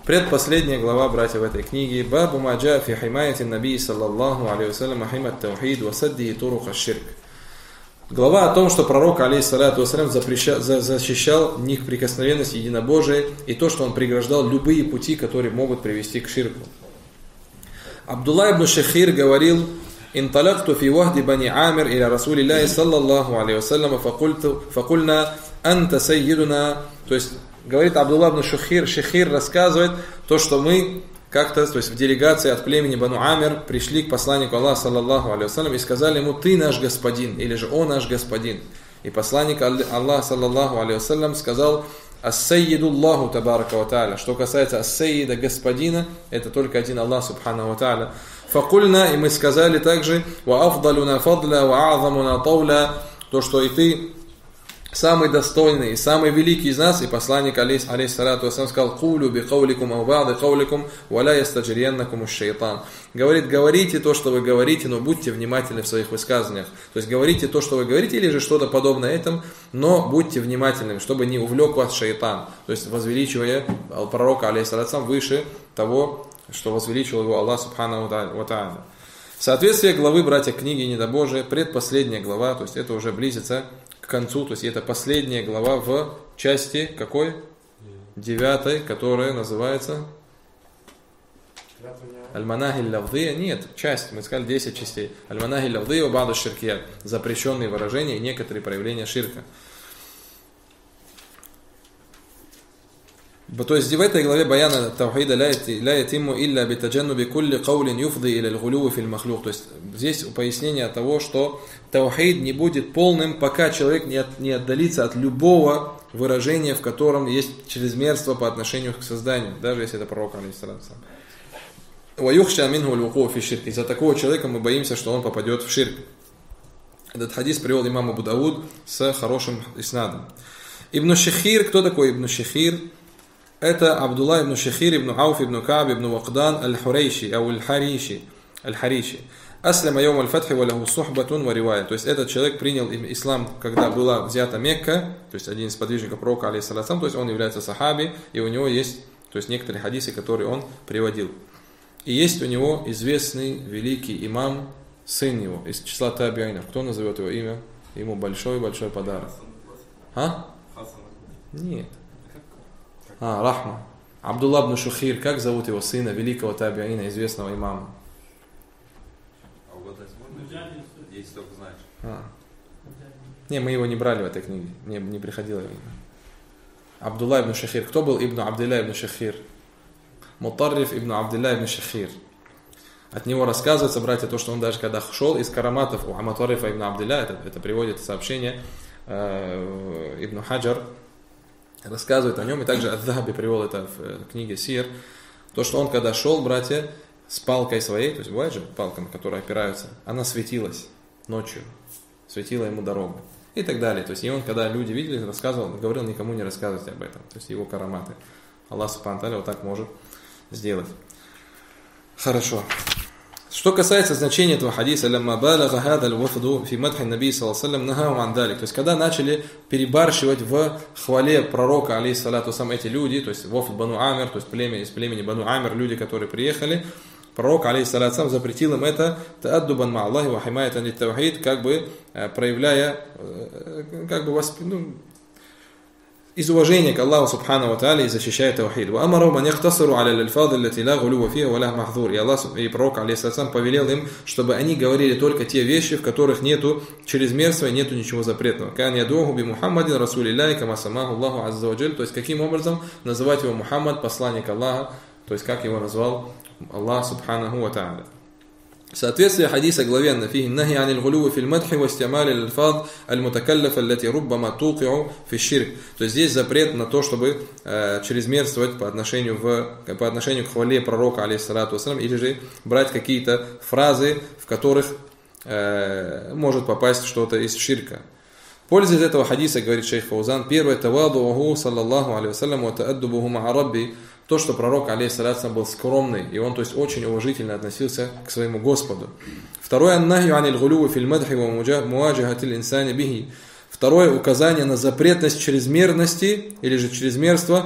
Предпоследняя глава, братья, в этой книге. Бабу маджа фи химаяти наби саллаллаху алейхи вассалям ахимат таухид васадди турух аш-ширк. Глава о том, что пророк, алейхиссалату вассалям, защищал неприкосновенность единобожия и то, что он преграждал любые пути, которые могут привести к ширку. Абдулла ибн Шахир говорил: «Инталакту фи вахди бани Амир иля Расулиллахи саллаллаху алейхи вассалям факульна анта саййидуна». То есть, говорит Абдулла ибн Шахир рассказывает то, что мы как-то, то есть в делегации от племени Бану Амир пришли к посланнику Аллаха саллаллаху алейхи вассалям и сказали ему: «Ты наш господин», или же «О наш господин». И посланник Аллаха саллаллаху алейхи вассалям сказал: «Ас-саййиду Аллаху табарака ва тааля». Что касается ас-саййида, господина, это только один Аллах субханаху ва тааля. Факульна, и мы сказали также: «Ва афдалуна фадла, ва а'замуна тауля», то, что и ты самый достойный и самый великий из нас. И посланник алейхиссалату вассалям сказал: «Кулю би кауликум ау ба'да кауликум, ва ла ястаджрияннакум аш-шайтан». Говорит, говорите то, что вы говорите, но будьте внимательны в своих высказываниях. То есть говорите то, что вы говорите, или же что-то подобное этому, но будьте внимательными, чтобы не увлек вас шайтан. То есть возвеличивая пророка алейхиссалату вассалям выше того, что возвеличил его Аллах субханаху ва тааля. Соответствие главы, братья, книги Недобожия, предпоследняя глава, то есть это уже близится к концу, то есть это последняя глава в части какой? 9, которая называется Аль-Манахи лавдия. Нет, часть, мы сказали 10 частей. Аль-Манахи лавдия ва ба'ду ширкият. Запрещенные выражения и некоторые проявления ширка. То есть в этой главе баяна таухида ля ятимму илля битаджаннуби кулли каулин юфди иля аль-гулуви фил махлук. То есть здесь пояснение того, что таухид не будет полным, пока человек не отдалится от любого выражения, в котором есть чрезмерство по отношению к созданию, даже если это пророк алейхиссалату вассалям. Из-за такого человека мы боимся, что он попадет в ширк. Этот хадис привел имам Абу Дауд с хорошим иснадом. Ибн Шахир, кто такой Ибн Шахир? Это Абдулла ибн Шахир ибн Ауф ибн Кааб ибн Вакдан аль-Хурейши, аль-Хариши. Аслама йом аль-Фатхи ва лаху сухбатун ва ривая. То есть этот человек принял ислам, когда была взята Мекка, то есть один из подвижников пророка, алейхиссалату, то есть он является сахаби, и у него есть, то есть некоторые хадисы, которые он приводил. И есть у него известный великий имам, сын его, из числа табиинов. Кто назовет его имя? Ему большой-большой подарок. А? Нет. Рахма. Абдулла ибн Шахир, как зовут его сына, великого табиина, известного имама? А угадать можно? Если только знаешь. Не, мы его не брали в этой книге, мне не приходило его имя. Абдулла ибн Шахир. Кто был ибн Абдилля ибн Шахир? Мутарриф ибн Абдилля ибн Шахир. От него рассказывается, братья, то, что он даже когда шел из караматов у Мутаррифа ибн Абдилля, это приводит сообщение Ибн Хаджар, рассказывает о нем, и также Ад-Дахаби привел это в книге Сир, то, что он когда шел, братья, с палкой своей, то есть бывает же палка, на которую опираются, она светилась ночью, светила ему дорогу и так далее. То есть и он, когда люди видели, рассказывал, говорил никому не рассказывать об этом, то есть его караматы. Аллах субхану ва тааля вот так может сделать. Хорошо. Что касается значения этого хадиса, то есть когда начали перебарщивать в хвале пророка, алейхиссалату вассалям, эти люди, то есть вофд Бану Амир, то есть из племени Бану Амир, люди, которые приехали, пророк, алейхиссалату вассалям, запретил им это, тааддубан ма Аллахи ва химаятан лит-таухид, как бы проявляя, как бы из уважения к Аллаху субхану ва тааля и защищая таухид. И Аллах и пророк алейхиссалам повелел им, чтобы они говорили только те вещи, в которых нету чрезмерства и нету ничего запретного. Кан ядуху би Мухаммадин расулилляхи кама самаху Аллаху азза ва джаль. То есть каким образом называть его Мухаммад, посланник Аллаха, то есть как его назвал Аллах субханаху ва тааля. Соответствие хадиса главенно фихи нахи анил гулуви фил мадхи ва истимали аль-фаз аль-мутакаллафа аллати руббама туқиу фи ширк. То есть здесь запрет на то, чтобы чрезмерствовать по отношению к хвале пророка, алейхиссалату вассалям, или же брать какие-то фразы, в которых может попасть что-то из ширка. Пользуясь этого хадиса, говорит шейх Фаузан, первое, тавадуаху саллаллаху алейхи вассалям ва тааддубуху ма'a рабби. То, что пророк, алейхиссалату был скромный, и он, то есть, очень уважительно относился к своему Господу. Второе, аннахью аниль гулюву фил мадхи ва муаджахатил инсани бихи. Второе, указание на запретность чрезмерности, или же чрезмерства,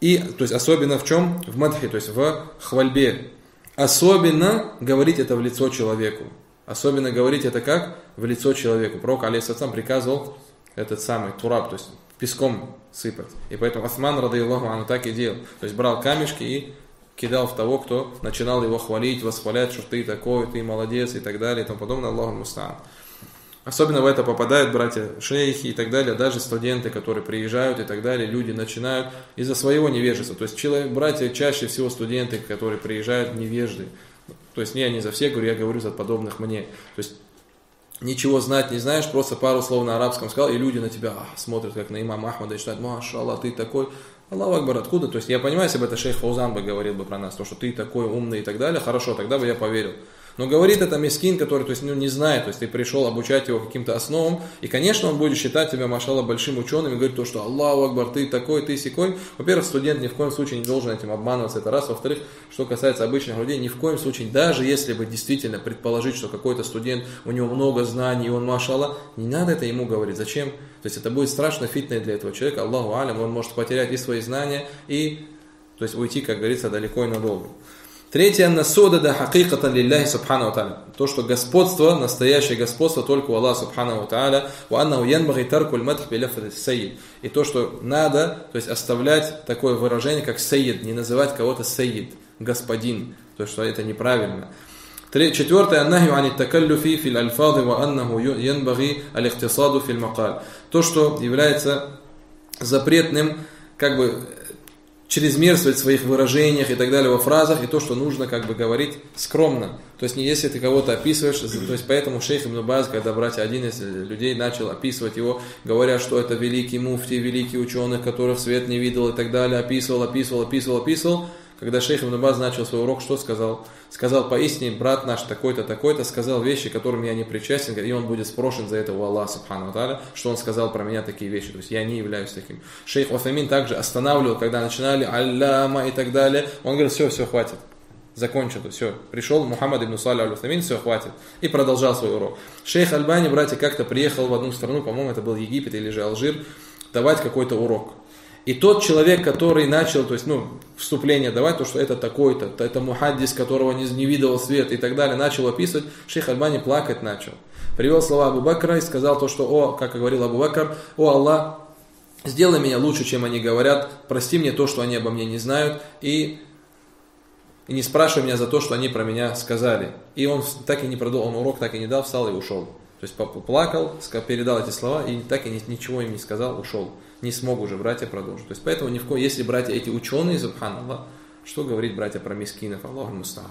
И, то есть, особенно в чем? В мадхи, то есть в хвальбе. Особенно говорить это в лицо человеку. Особенно говорить это как? В лицо человеку. Пророк, алейхиссалям, приказывал этот самый тураб, то есть песком сыпать. И поэтому Осман, радийаллаху анху, так и делал. То есть брал камешки и кидал в того, кто начинал его хвалить, восхвалять, что ты такой, ты молодец и так далее и тому подобное. Аллаху мустаан. Особенно в это попадают братья шейхи и так далее, даже студенты, которые приезжают и так далее, люди начинают из-за своего невежества. То есть братья чаще всего студенты, которые приезжают, невежды. То есть я не за всех говорю, я говорю за подобных мне. То есть ничего знать не знаешь, просто пару слов на арабском сказал, и люди на тебя смотрят, как на имама Ахмада, и считают, машаллах, ты такой. Аллаху акбар, откуда? То есть я понимаю, если бы это шейх Фаузан бы говорил бы про нас, то, что ты такой умный и так далее, хорошо, тогда бы я поверил. Но говорит это мискин, который, то есть, не знает, то есть ты пришел обучать его каким-то основам, и, конечно, он будет считать тебя, машаллах, большим ученым и говорить то, что Аллаху акбар, ты такой, ты сякой. Во-первых, студент ни в коем случае не должен этим обманываться, это раз. Во-вторых, что касается обычных людей, ни в коем случае, даже если бы действительно предположить, что какой-то студент, у него много знаний, и он, машаллах, не надо это ему говорить. Зачем? То есть это будет страшно фитной для этого человека, Аллаху алям, он может потерять и свои знания, и, то есть, уйти, как говорится, далеко и надолго. Третье, насудада хакикатан лилляхи субхану ва тааля. То, что господство, настоящее господство только у Аллаха субхану ва тааля. Ва аннаху янбаги таркуль мадх би лафзи сайид. И то, что надо, то есть оставлять такое выражение, как сайид, не называть кого-то сайид, господин. То есть, что это неправильно. Четвертое, аннахю ани такаллюфи фил альфади ва аннаху янбаги алихтисаду фил макаль. То, что является запретным, как бы, чрезмерствовать в своих выражениях и так далее во фразах, и то, что нужно как бы говорить скромно. То есть не если ты кого-то описываешь, то есть поэтому шейх Ибн Баз, когда братья, один из людей начал описывать его, говоря, что это великий муфти, великий ученый, которых свет не видел и так далее, описывал. Когда шейх Ибн Баз начал свой урок, что сказал? Сказал, поистине, брат наш такой-то, такой-то, сказал вещи, которым я не причастен, и он будет спрошен за это у Аллаха, субхану ва тааля, что он сказал про меня такие вещи, то есть я не являюсь таким. Шейх Уфаймин также останавливал, когда начинали алляма и так далее, он говорил, все, хватит, закончил, все, пришел Мухаммад ибн Салих аль-Уфаймин, все, хватит, и продолжал свой урок. Шейх Альбани, братья, как-то приехал в одну страну, по-моему, это был Египет или же Алжир, давать какой-то урок. И тот человек, который начал, то есть, вступление давать, то, что это такой-то, это мухаддис, которого не видел свет и так далее, начал описывать, шейх Альбани плакать начал. Привел слова Абу Бакра и сказал то, что, как говорил Абу Бакр, о Аллах, сделай меня лучше, чем они говорят, прости мне то, что они обо мне не знают, и не спрашивай меня за то, что они про меня сказали. И он так и не продолжил, он урок так и не дал, встал и ушел. То есть плакал, передал эти слова и так и ничего им не сказал, ушел. Не смог уже братья продолжить. То есть поэтому если братья эти ученые, субханаллах, что говорить братья про мискинов, Аллаху мустаан.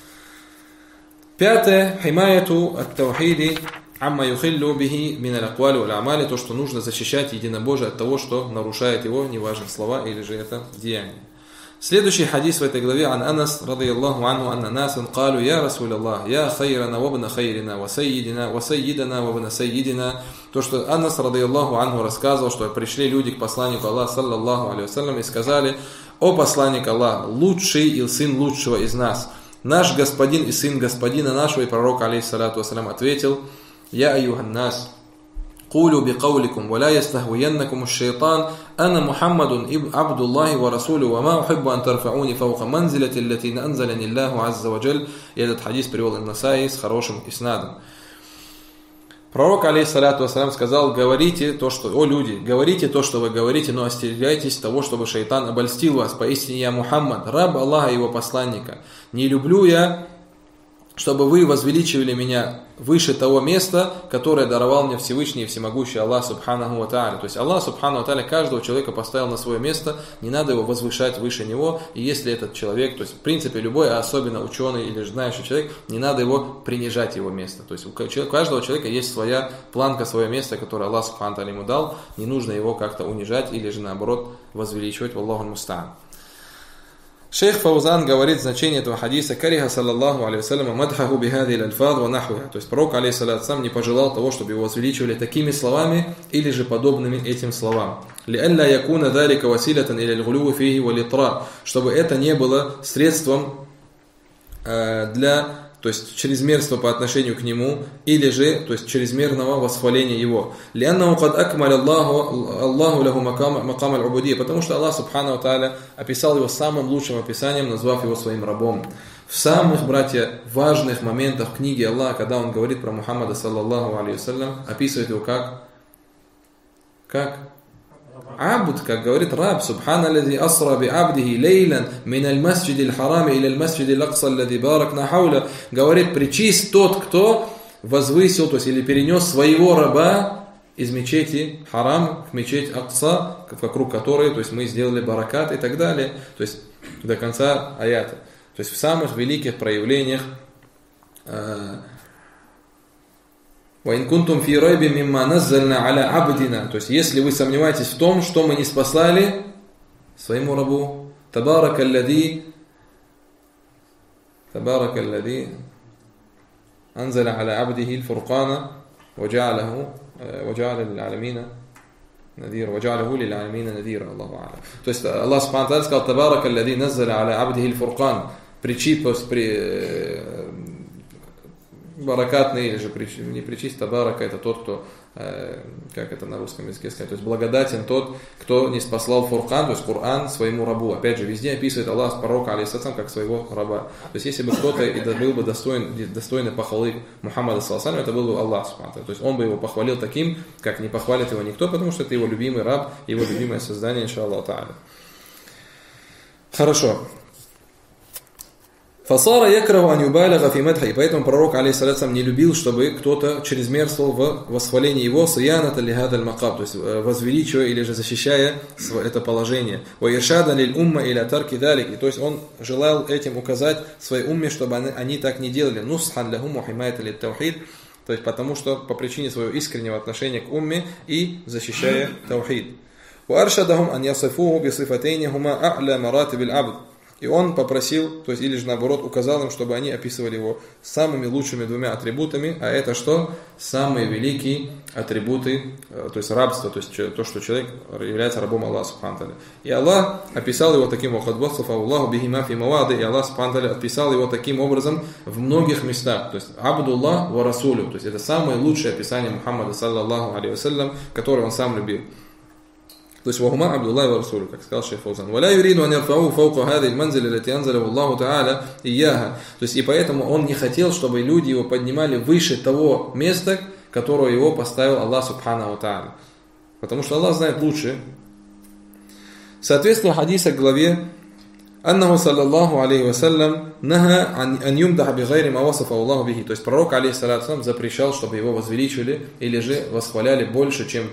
Пятое, химаяту ат-таухиди амма юхиллу бихи мин аль-аквали валь амали, то, что нужно защищать единобожие от того, что нарушает его, неважно слова или же это деяние. Следующий хадис в этой главе ан Анас радийаллаху анху анна насан қалу я Расулаллах, я хайрана вабна хайрина, ва сайидана вабна сайидина. То, что Анас радийаллаху анху рассказывал, что пришли люди к посланнику Аллаха саллаллаху алейхи вассалям и сказали: о посланник Аллаха, лучший и сын лучшего из нас, наш господин и сын господина нашего. И пророк алейхиссалату вассалям ответил: я аюханнас, قولوا بقولكم ولا يستهوينكم الشيطان أنا محمد عبد الله ورسوله وما أحب أن ترفعوني فوق منزلة التي أنزلني الله عز وجل. И этот хадис привел Ан-Насаи с хорошим иснадом. Пророк, алейхиссалату вассалям, сказал: говорите то, что, о люди, говорите то, что вы говорите, но остерегайтесь того, чтобы шайтан обольстил вас. Поистине я Мухаммад, раб Аллаха и его посланника. Не люблю я, чтобы вы возвеличивали меня выше того места, которое даровал мне Всевышний и Всемогущий Аллах субханаху ва тааля. То есть Аллах субханаху ва тааля каждого человека поставил на свое место, не надо его возвышать выше него. И если этот человек, то есть в принципе любой, а особенно ученый или знающий человек, не надо его принижать его место. То есть у каждого человека есть своя планка, свое место, которое Аллах субханаху ва тааля ему дал, не нужно его как-то унижать или же наоборот возвеличивать. Валлаху мустаан. Шейх Фаузан говорит значение этого хадиса: кариха саллаллаху алейхи вассалям мадхаху бихади аль-альфаз ва нахвиха. То есть пророк алейхиссалям не пожелал того, чтобы его возвеличивали такими словами или же подобными этим словам. Ли'алла якуна залика василатан иля аль-гулуви фихи вал-итра, чтобы это не было средством для то есть чрезмерство по отношению к нему, или же, то есть чрезмерного восхваления его. Потому что Аллах Субхану Тааля описал его самым лучшим описанием, назвав его своим рабом. В самых, братья, важных моментах книги Аллаха, когда он говорит про Мухаммада, саллаллаху алейхи вассалям, описывает его как абд, как говорит раб. Субхана аллази асра би абдихи лейлян мин аль-масджид аль-харами иля аль-масджид аль-акса аллази баракна хауля. Говорит, причист тот, кто возвысил, то есть или перенес своего раба из мечети Харам к мечети Акса, вокруг которой, то есть мы сделали баракат и так далее, то есть до конца аята. То есть в самых великих проявлениях وَإِن كُنْتُمْ فِي رَيْبٍ مِمَّا نَزَّلْنَا عَلَى عَبْدِنَا. То есть если вы сомневаетесь в том, что мы ниспослали своему рабу, تَبَارَكَ الَّذِي أَنزَلَ عَلَى عَبْدِهِ الْفُرْقَانَ وَجَعَلَهُ لِلْعَالَمِينَ نذير وجعله للعالمين نذيرا. الله أعلم. То есть Аллах Субхану Тааля сказал: «Табарака аллади наззаля аля абдихи аль-фуркан». Баракатный, или же не причист, табарака, это тот, кто, как это на русском языке сказать, то есть благодатен тот, кто не спаслал фуркан, то есть Коран, своему рабу. Опять же, везде описывает Аллах пророка алейхиссалям как своего раба. То есть если бы кто-то и был бы достойный похвалы Мухаммада саллаллаху, это был бы Аллах Субхану. То есть он бы его похвалил таким, как не похвалит его никто, потому что это его любимый раб, его любимое создание, иншаллаху тааля. Хорошо. Фасара якраху ан юбалига фи мадхи. Поэтому пророк алейхиссалям не любил, чтобы кто-то чрезмерствовал в восхвалении его, сияната ли хадаль макаб, то есть возвеличивая или же защищая это положение. Ва иршадан лиль умма иля тарки далик. То есть он желал этим указать своей умме, чтобы они так не делали. Нусхан лахум ва химаята лит таухид. То есть потому что по причине своего искреннего отношения к умме и защищая таухид. Ва аршадахум ан ясифуху би сифатайни хума а'ля маратибил абд. И он попросил, то есть или же наоборот указал им, чтобы они описывали его самыми лучшими двумя атрибутами, а это что? Самые великие атрибуты, то есть рабство, то есть то, что человек является рабом Аллаха Субхану Тааля. И Аллах описал его таким образом, и Аллах Субхану Тааля описал его таким образом в многих местах, то есть Абдуллах ва Расулю, то есть это самое лучшее описание Мухаммада, саллаллаху алейхи вассалям, которое он сам любил. То есть вахума Абдуллах ва Расулю, как сказал шейх Фаузан. Валя юриду ан ярфау фаука хади аль-манзили лати анзаlahu Аллаху Тааля ияха. То есть и поэтому он не хотел, чтобы люди его поднимали выше того места, которое его поставил Аллах Субхану Тааля. Потому что Аллах знает лучше. Соответственно, хадиса к главе «Аннаху саллаллаху алейхи вассалям наха ан юмдаха би гайри ма васафа Аллаху бихи». То есть пророк алейхиссалям запрещал, чтобы его возвеличивали или же восхваляли больше, чем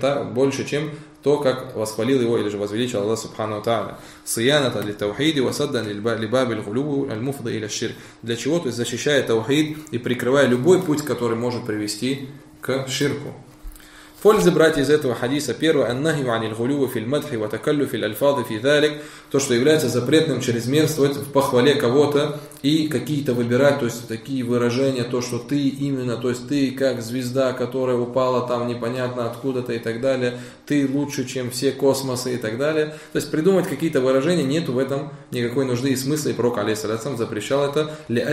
то, как восхвалил его или же возвеличил Аллах Субхану Тааля. Сияната ли таухиди васаддан ли баби аль-гулубу аль-муфда или ширк. Для чего? То есть защищая таухид и прикрывая любой путь, который может привести к ширку. Пользы, братья, из этого хадиса. Первое. Аннахи аниль гулюву фил мадхи ва такаллю фил альфады фи далик. То, что является запретным чрезмерствовать в похвале кого-то и какие-то выбирать, то есть такие выражения, то, что ты именно, то есть ты как звезда, которая упала там непонятно откуда-то и так далее, ты лучше, чем все космосы и так далее. То есть придумать какие-то выражения, нету в этом никакой нужды и смысла, и пророк алейхиссалям запрещал это для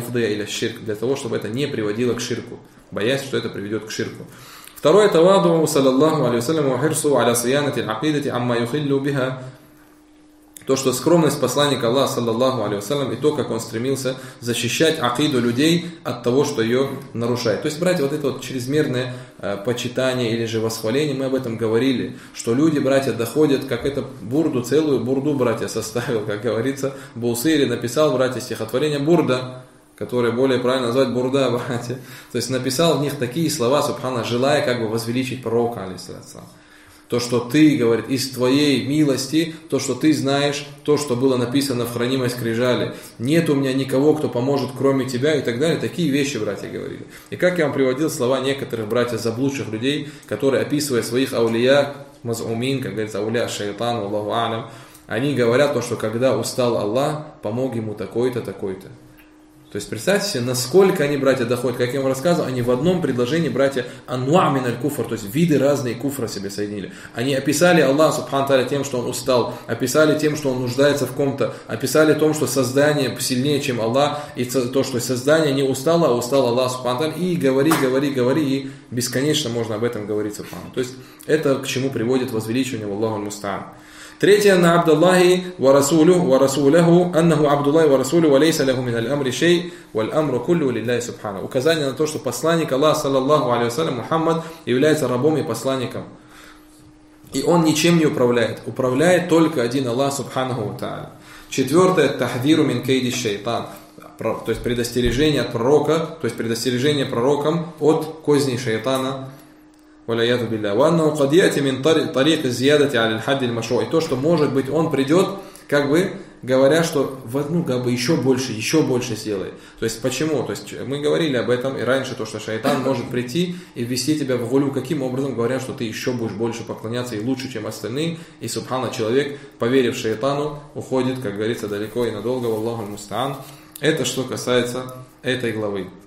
того, чтобы это не приводило к ширку, боясь, что это приведет к ширку. Второе, таваду саллаллаху алейхи вассалям ва хирсу аля сиянати аль-акидати амма юхиллу биха. То, что скромность посланника Аллаха саллаллаху алейхи вассалям и то, как он стремился защищать акиду людей от того, что ее нарушает. То есть, братья, вот это вот чрезмерное почитание или же восхваление, мы об этом говорили, что люди, братья, доходят, как это бурду, целую бурду, братья, составил, как говорится, Бусири написал, братья, стихотворение бурда, которое более правильно назвать бурда, братья. То есть написал в них такие слова, субхана, желая как бы возвеличить пророка, алейхиссалям. То, что ты, говорит, из твоей милости, то, что ты знаешь, то, что было написано в хранимой скрижали. Нет у меня никого, кто поможет, кроме тебя и так далее. Такие вещи, братья, говорили. И как я вам приводил слова некоторых, братьев, заблудших людей, которые, описывая своих аулия, мазумин, как говорится, аулия шайтан, Аллаху а'лям, они говорят то, что когда устал Аллах, помог ему такой-то, такой-то. То есть представьте себе, насколько они, братья, доходят. Как я вам рассказывал, они в одном предложении, братья, анва мин аль-куфр, то есть виды разные куфра себе соединили. Они описали Аллаха субхану тааля тем, что он устал, описали тем, что он нуждается в ком-то, описали том, что создание сильнее, чем Аллах, и то, что создание не устало, а устал Аллах субхану тааля. И говори, и бесконечно можно об этом говорить субхану. То есть это к чему приводит возвеличивание Аллаху аль-мустаан. Третье, на Абдаллахи ва расуляху, аннаху Абдуллахи ва расулю, ва лейса лаху мин аль-амри шей, валь амру куллю лилляхи субхану. Указание на то, что посланник Аллаха, саллаллаху алейхи вассалям, Мухаммад, является рабом и посланником. И он ничем не управляет. Управляет только один Аллах, субханаху ва та'аля. Четвертое, тахдиру мин кейди шайтан. То есть предостережение от пророка, то есть предостережение пророкам от козней шайтана. И то, что может быть он придет, как бы говоря, что еще больше сделай. То есть почему? То есть мы говорили об этом и раньше, то, что шайтан может прийти и ввести тебя в гулю, каким образом, говоря, что ты еще будешь больше поклоняться и лучше, чем остальные. И субхана, человек, поверив шайтану, уходит, как говорится, далеко и надолго. Аллаху аль-мустаан. Это что касается этой главы.